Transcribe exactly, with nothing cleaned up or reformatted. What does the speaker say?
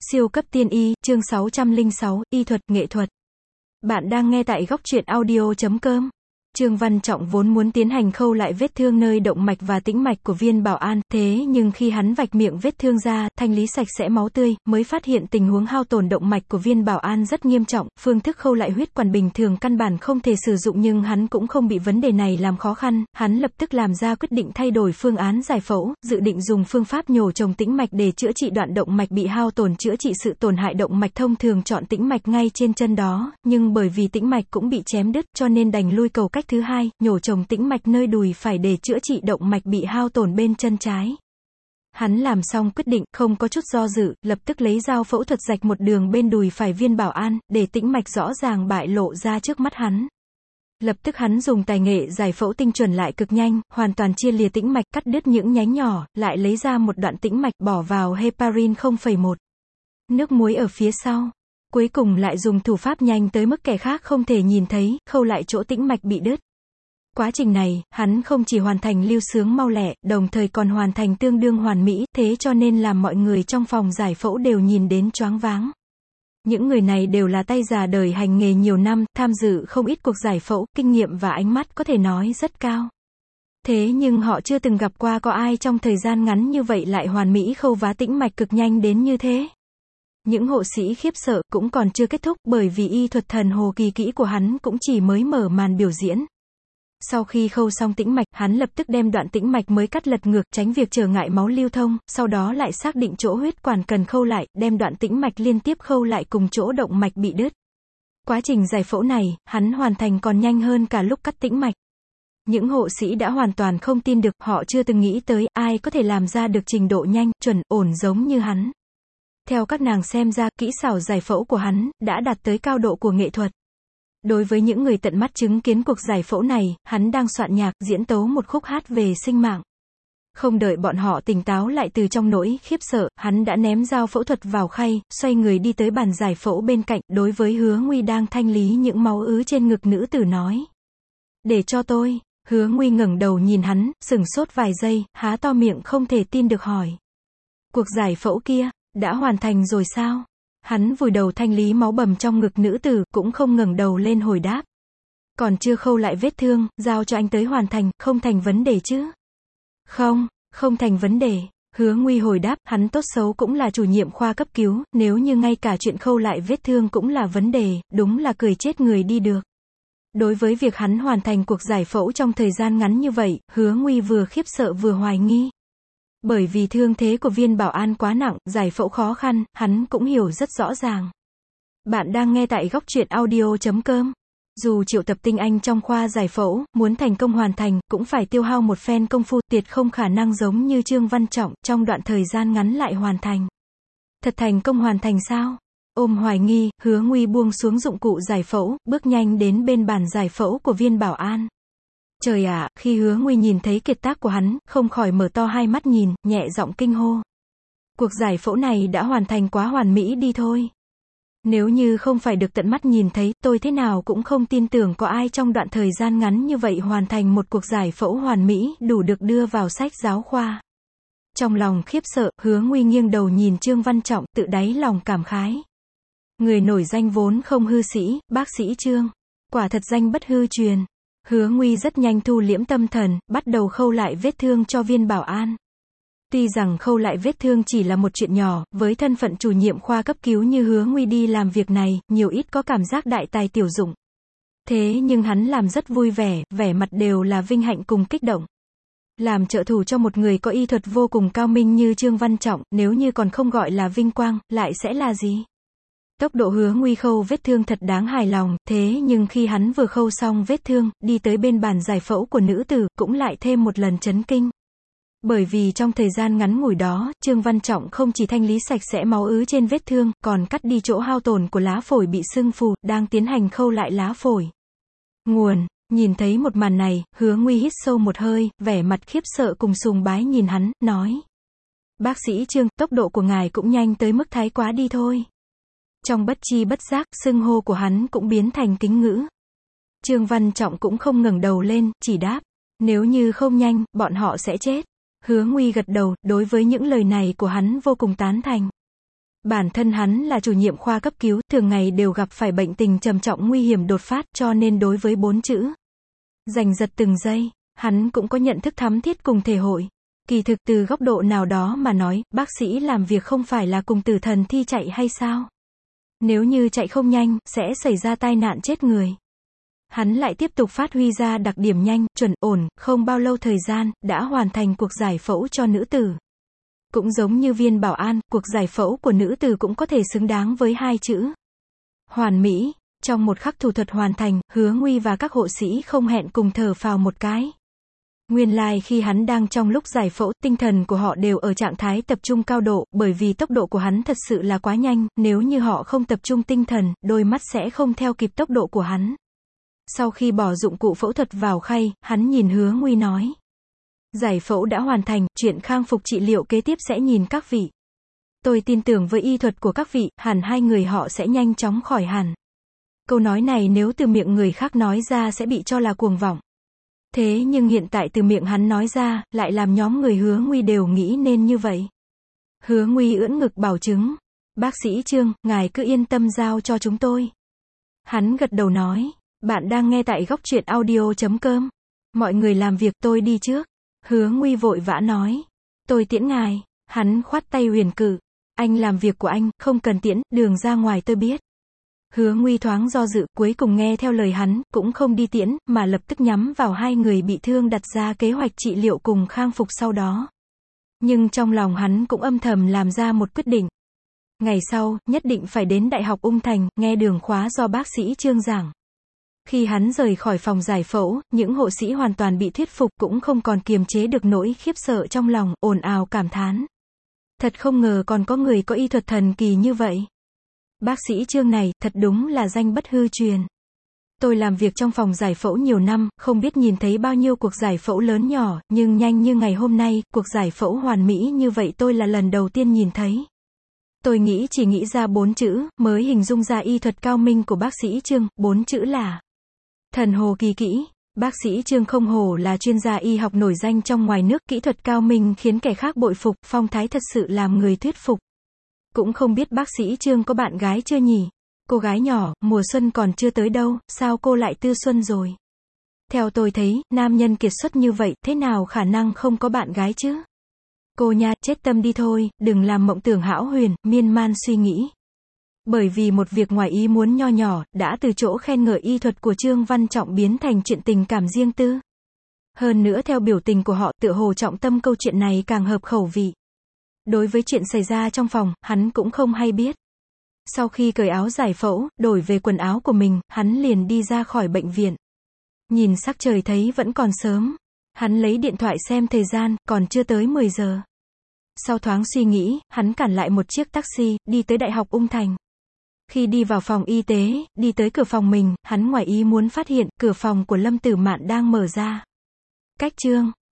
Siêu cấp tiên y, chương sáu trăm lẻ sáu, y thuật, nghệ thuật. Bạn đang nghe tại góc truyện audio chấm com. Trương Văn Trọng vốn muốn tiến hành khâu lại vết thương nơi động mạch và tĩnh mạch của Viên Bảo An, thế nhưng khi hắn vạch miệng vết thương ra, thanh lý sạch sẽ máu tươi, mới phát hiện tình huống hao tổn động mạch của Viên Bảo An rất nghiêm trọng, phương thức khâu lại huyết quản bình thường căn bản không thể sử dụng, nhưng hắn cũng không bị vấn đề này làm khó khăn, hắn lập tức làm ra quyết định thay đổi phương án giải phẫu, dự định dùng phương pháp nhổ trồng tĩnh mạch để chữa trị đoạn động mạch bị hao tổn, chữa trị sự tổn hại động mạch thông thường chọn tĩnh mạch ngay trên chân đó, nhưng bởi vì tĩnh mạch cũng bị chém đứt, cho nên đành lui cầu cách thứ hai, nhổ trồng tĩnh mạch nơi đùi phải để chữa trị động mạch bị hao tổn bên chân trái. Hắn làm xong quyết định, không có chút do dự, lập tức lấy dao phẫu thuật rạch một đường bên đùi phải Viên Bảo An, để tĩnh mạch rõ ràng bại lộ ra trước mắt hắn. Lập tức hắn dùng tài nghệ giải phẫu tinh chuẩn lại cực nhanh, hoàn toàn chia lìa tĩnh mạch, cắt đứt những nhánh nhỏ, lại lấy ra một đoạn tĩnh mạch, bỏ vào heparin không phẩy một. Nước muối ở phía sau. Cuối cùng lại dùng thủ pháp nhanh tới mức kẻ khác không thể nhìn thấy, khâu lại chỗ tĩnh mạch bị đứt. Quá trình này, hắn không chỉ hoàn thành lưu sướng mau lẹ, đồng thời còn hoàn thành tương đương hoàn mỹ, thế cho nên làm mọi người trong phòng giải phẫu đều nhìn đến choáng váng. Những người này đều là tay già đời hành nghề nhiều năm, tham dự không ít cuộc giải phẫu, kinh nghiệm và ánh mắt có thể nói rất cao. Thế nhưng họ chưa từng gặp qua có ai trong thời gian ngắn như vậy lại hoàn mỹ khâu vá tĩnh mạch cực nhanh đến như thế. Những hộ sĩ khiếp sợ cũng còn chưa kết thúc, bởi vì y thuật thần hồ kỳ kỹ của hắn cũng chỉ mới mở màn biểu diễn. Sau khi khâu xong tĩnh mạch, hắn lập tức đem đoạn tĩnh mạch mới cắt lật ngược, tránh việc trở ngại máu lưu thông, sau đó lại xác định chỗ huyết quản cần khâu lại, đem đoạn tĩnh mạch liên tiếp khâu lại cùng chỗ động mạch bị đứt. Quá trình giải phẫu này, hắn hoàn thành còn nhanh hơn cả lúc cắt tĩnh mạch. Những hộ sĩ đã hoàn toàn không tin được, họ chưa từng nghĩ tới ai có thể làm ra được trình độ nhanh, chuẩn, ổn giống như hắn. Theo các nàng xem ra, kỹ xảo giải phẫu của hắn đã đạt tới cao độ của nghệ thuật. Đối với những người tận mắt chứng kiến cuộc giải phẫu này, hắn đang soạn nhạc, diễn tấu một khúc hát về sinh mạng. Không đợi bọn họ tỉnh táo lại từ trong nỗi khiếp sợ, hắn đã ném dao phẫu thuật vào khay, xoay người đi tới bàn giải phẫu bên cạnh, đối với Hứa Nguy đang thanh lý những máu ứ trên ngực nữ tử nói. Để cho tôi. Hứa Nguy ngẩng đầu nhìn hắn, sửng sốt vài giây, há to miệng không thể tin được hỏi. Cuộc giải phẫu kia, đã hoàn thành rồi sao? Hắn vùi đầu thanh lý máu bầm trong ngực nữ tử, cũng không ngẩng đầu lên hồi đáp. Còn chưa khâu lại vết thương, giao cho anh tới hoàn thành, không thành vấn đề chứ? Không, không thành vấn đề. Hứa Nguy hồi đáp, hắn tốt xấu cũng là chủ nhiệm khoa cấp cứu, nếu như ngay cả chuyện khâu lại vết thương cũng là vấn đề, đúng là cười chết người đi được. Đối với việc hắn hoàn thành cuộc giải phẫu trong thời gian ngắn như vậy, Hứa Nguy vừa khiếp sợ vừa hoài nghi. Bởi vì thương thế của Viên Bảo An quá nặng, giải phẫu khó khăn, hắn cũng hiểu rất rõ ràng. Bạn đang nghe tại góc truyện audio chấm com. Dù triệu tập tinh anh trong khoa giải phẫu, muốn thành công hoàn thành, cũng phải tiêu hao một phen công phu, tuyệt không khả năng giống như Trương Văn Trọng, trong đoạn thời gian ngắn lại hoàn thành. Thật thành công hoàn thành sao? Ôm hoài nghi, Hứa Nguy buông xuống dụng cụ giải phẫu, bước nhanh đến bên bàn giải phẫu của Viên Bảo An. Trời ạ, à, khi Hứa Nguy nhìn thấy kiệt tác của hắn, không khỏi mở to hai mắt nhìn, nhẹ giọng kinh hô. Cuộc giải phẫu này đã hoàn thành quá hoàn mỹ đi thôi. Nếu như không phải được tận mắt nhìn thấy, tôi thế nào cũng không tin tưởng có ai trong đoạn thời gian ngắn như vậy hoàn thành một cuộc giải phẫu hoàn mỹ, đủ được đưa vào sách giáo khoa. Trong lòng khiếp sợ, Hứa Nguy nghiêng đầu nhìn Trương Văn Trọng, tự đáy lòng cảm khái. Người nổi danh vốn không hư sĩ, bác sĩ Trương. Quả thật danh bất hư truyền. Hứa Nguy rất nhanh thu liễm tâm thần, bắt đầu khâu lại vết thương cho Viên Bảo An. Tuy rằng khâu lại vết thương chỉ là một chuyện nhỏ, với thân phận chủ nhiệm khoa cấp cứu như Hứa Nguy đi làm việc này, nhiều ít có cảm giác đại tài tiểu dụng. Thế nhưng hắn làm rất vui vẻ, vẻ mặt đều là vinh hạnh cùng kích động. Làm trợ thủ cho một người có y thuật vô cùng cao minh như Trương Văn Trọng, nếu như còn không gọi là vinh quang, lại sẽ là gì? Tốc độ Hứa Nguy khâu vết thương thật đáng hài lòng, thế nhưng khi hắn vừa khâu xong vết thương, đi tới bên bàn giải phẫu của nữ tử, cũng lại thêm một lần chấn kinh. Bởi vì trong thời gian ngắn ngủi đó, Trương Văn Trọng không chỉ thanh lý sạch sẽ máu ứ trên vết thương, còn cắt đi chỗ hao tổn của lá phổi bị sưng phù, đang tiến hành khâu lại lá phổi. Nguồn, nhìn thấy một màn này, Hứa Nguy hít sâu một hơi, vẻ mặt khiếp sợ cùng sùng bái nhìn hắn, nói. Bác sĩ Trương, tốc độ của ngài cũng nhanh tới mức thái quá đi thôi. Trong bất chi bất giác, xưng hô của hắn cũng biến thành kính ngữ. Trương Văn Trọng cũng không ngẩng đầu lên, chỉ đáp. Nếu như không nhanh, bọn họ sẽ chết. Hứa Nguy gật đầu, đối với những lời này của hắn vô cùng tán thành. Bản thân hắn là chủ nhiệm khoa cấp cứu, thường ngày đều gặp phải bệnh tình trầm trọng nguy hiểm đột phát, cho nên đối với bốn chữ giành giật từng giây, hắn cũng có nhận thức thắm thiết cùng thể hội. Kỳ thực từ góc độ nào đó mà nói, bác sĩ làm việc không phải là cùng tử thần thi chạy hay sao? Nếu như chạy không nhanh, sẽ xảy ra tai nạn chết người. Hắn lại tiếp tục phát huy ra đặc điểm nhanh, chuẩn, ổn, không bao lâu thời gian, đã hoàn thành cuộc giải phẫu cho nữ tử. Cũng giống như Viên Bảo An, cuộc giải phẫu của nữ tử cũng có thể xứng đáng với hai chữ hoàn mỹ. Trong một khắc thủ thuật hoàn thành, Hứa Nguy và các hộ sĩ không hẹn cùng thở phào một cái. Nguyên lai like khi hắn đang trong lúc giải phẫu, tinh thần của họ đều ở trạng thái tập trung cao độ, bởi vì tốc độ của hắn thật sự là quá nhanh, nếu như họ không tập trung tinh thần, đôi mắt sẽ không theo kịp tốc độ của hắn. Sau khi bỏ dụng cụ phẫu thuật vào khay, hắn nhìn Hứa Nguy nói. Giải phẫu đã hoàn thành, chuyện khang phục trị liệu kế tiếp sẽ nhìn các vị. Tôi tin tưởng với y thuật của các vị, hẳn hai người họ sẽ nhanh chóng khỏi hẳn. Câu nói này nếu từ miệng người khác nói ra sẽ bị cho là cuồng vọng. Thế nhưng hiện tại từ miệng hắn nói ra, lại làm nhóm người Hứa Nguy đều nghĩ nên như vậy. Hứa Nguy ưỡn ngực bảo chứng. Bác sĩ Trương, ngài cứ yên tâm giao cho chúng tôi. Hắn gật đầu nói. Bạn đang nghe tại góc truyện audio chấm com. Mọi người làm việc, tôi đi trước. Hứa Nguy vội vã nói. Tôi tiễn ngài. Hắn khoát tay huyền cự. Anh làm việc của anh, không cần tiễn, đường ra ngoài tôi biết. Hứa Nguy thoáng do dự, cuối cùng nghe theo lời hắn, cũng không đi tiễn, mà lập tức nhắm vào hai người bị thương đặt ra kế hoạch trị liệu cùng khang phục sau đó. Nhưng trong lòng hắn cũng âm thầm làm ra một quyết định. Ngày sau, nhất định phải đến Đại học Ung Thành, nghe đường khóa do bác sĩ Trương giảng. Khi hắn rời khỏi phòng giải phẫu, những hộ sĩ hoàn toàn bị thuyết phục, cũng không còn kiềm chế được nỗi khiếp sợ trong lòng, ồn ào cảm thán. Thật không ngờ còn có người có y thuật thần kỳ như vậy. Bác sĩ Trương này, thật đúng là danh bất hư truyền. Tôi làm việc trong phòng giải phẫu nhiều năm, không biết nhìn thấy bao nhiêu cuộc giải phẫu lớn nhỏ, nhưng nhanh như ngày hôm nay, cuộc giải phẫu hoàn mỹ như vậy tôi là lần đầu tiên nhìn thấy. Tôi nghĩ chỉ nghĩ ra bốn chữ, mới hình dung ra y thuật cao minh của bác sĩ Trương, bốn chữ là thần hồ kỳ kỹ. Bác sĩ Trương không hổ là chuyên gia y học nổi danh trong ngoài nước, kỹ thuật cao minh khiến kẻ khác bội phục, phong thái thật sự làm người thuyết phục. Cũng không biết bác sĩ Trương có bạn gái chưa nhỉ? Cô gái nhỏ, mùa xuân còn chưa tới đâu, sao cô lại tư xuân rồi? Theo tôi thấy, nam nhân kiệt xuất như vậy, thế nào khả năng không có bạn gái chứ? Cô nha, chết tâm đi thôi, đừng làm mộng tưởng hão huyền, miên man suy nghĩ. Bởi vì một việc ngoài ý muốn nho nhỏ, đã từ chỗ khen ngợi y thuật của Trương Văn Trọng biến thành chuyện tình cảm riêng tư. Hơn nữa theo biểu tình của họ, tựa hồ trọng tâm câu chuyện này càng hợp khẩu vị. Đối với chuyện xảy ra trong phòng, hắn cũng không hay biết. Sau khi cởi áo giải phẫu, đổi về quần áo của mình, hắn liền đi ra khỏi bệnh viện. Nhìn sắc trời thấy vẫn còn sớm. Hắn lấy điện thoại xem thời gian, còn chưa tới mười giờ. Sau thoáng suy nghĩ, hắn cản lại một chiếc taxi, đi tới Đại học Ung Thành. Khi đi vào phòng y tế, đi tới cửa phòng mình, hắn ngoài ý muốn phát hiện, cửa phòng của Lâm Tử Mạn đang mở ra. Cách Trương